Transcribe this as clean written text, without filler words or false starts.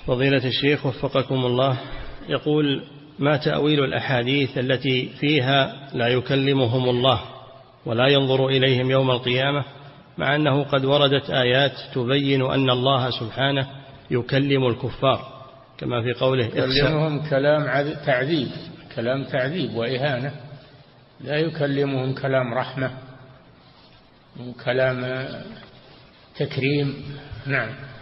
فضيلة الشيخ وفقكم الله، يقول: ما تأويل الأحاديث التي فيها لا يكلمهم الله ولا ينظر إليهم يوم القيامة، مع أنه قد وردت آيات تبين أن الله سبحانه يكلم الكفار، كما في قوله: يكلمهم كلام تعذيب وإهانة، لا يكلمهم كلام رحمة وكلام تكريم. نعم.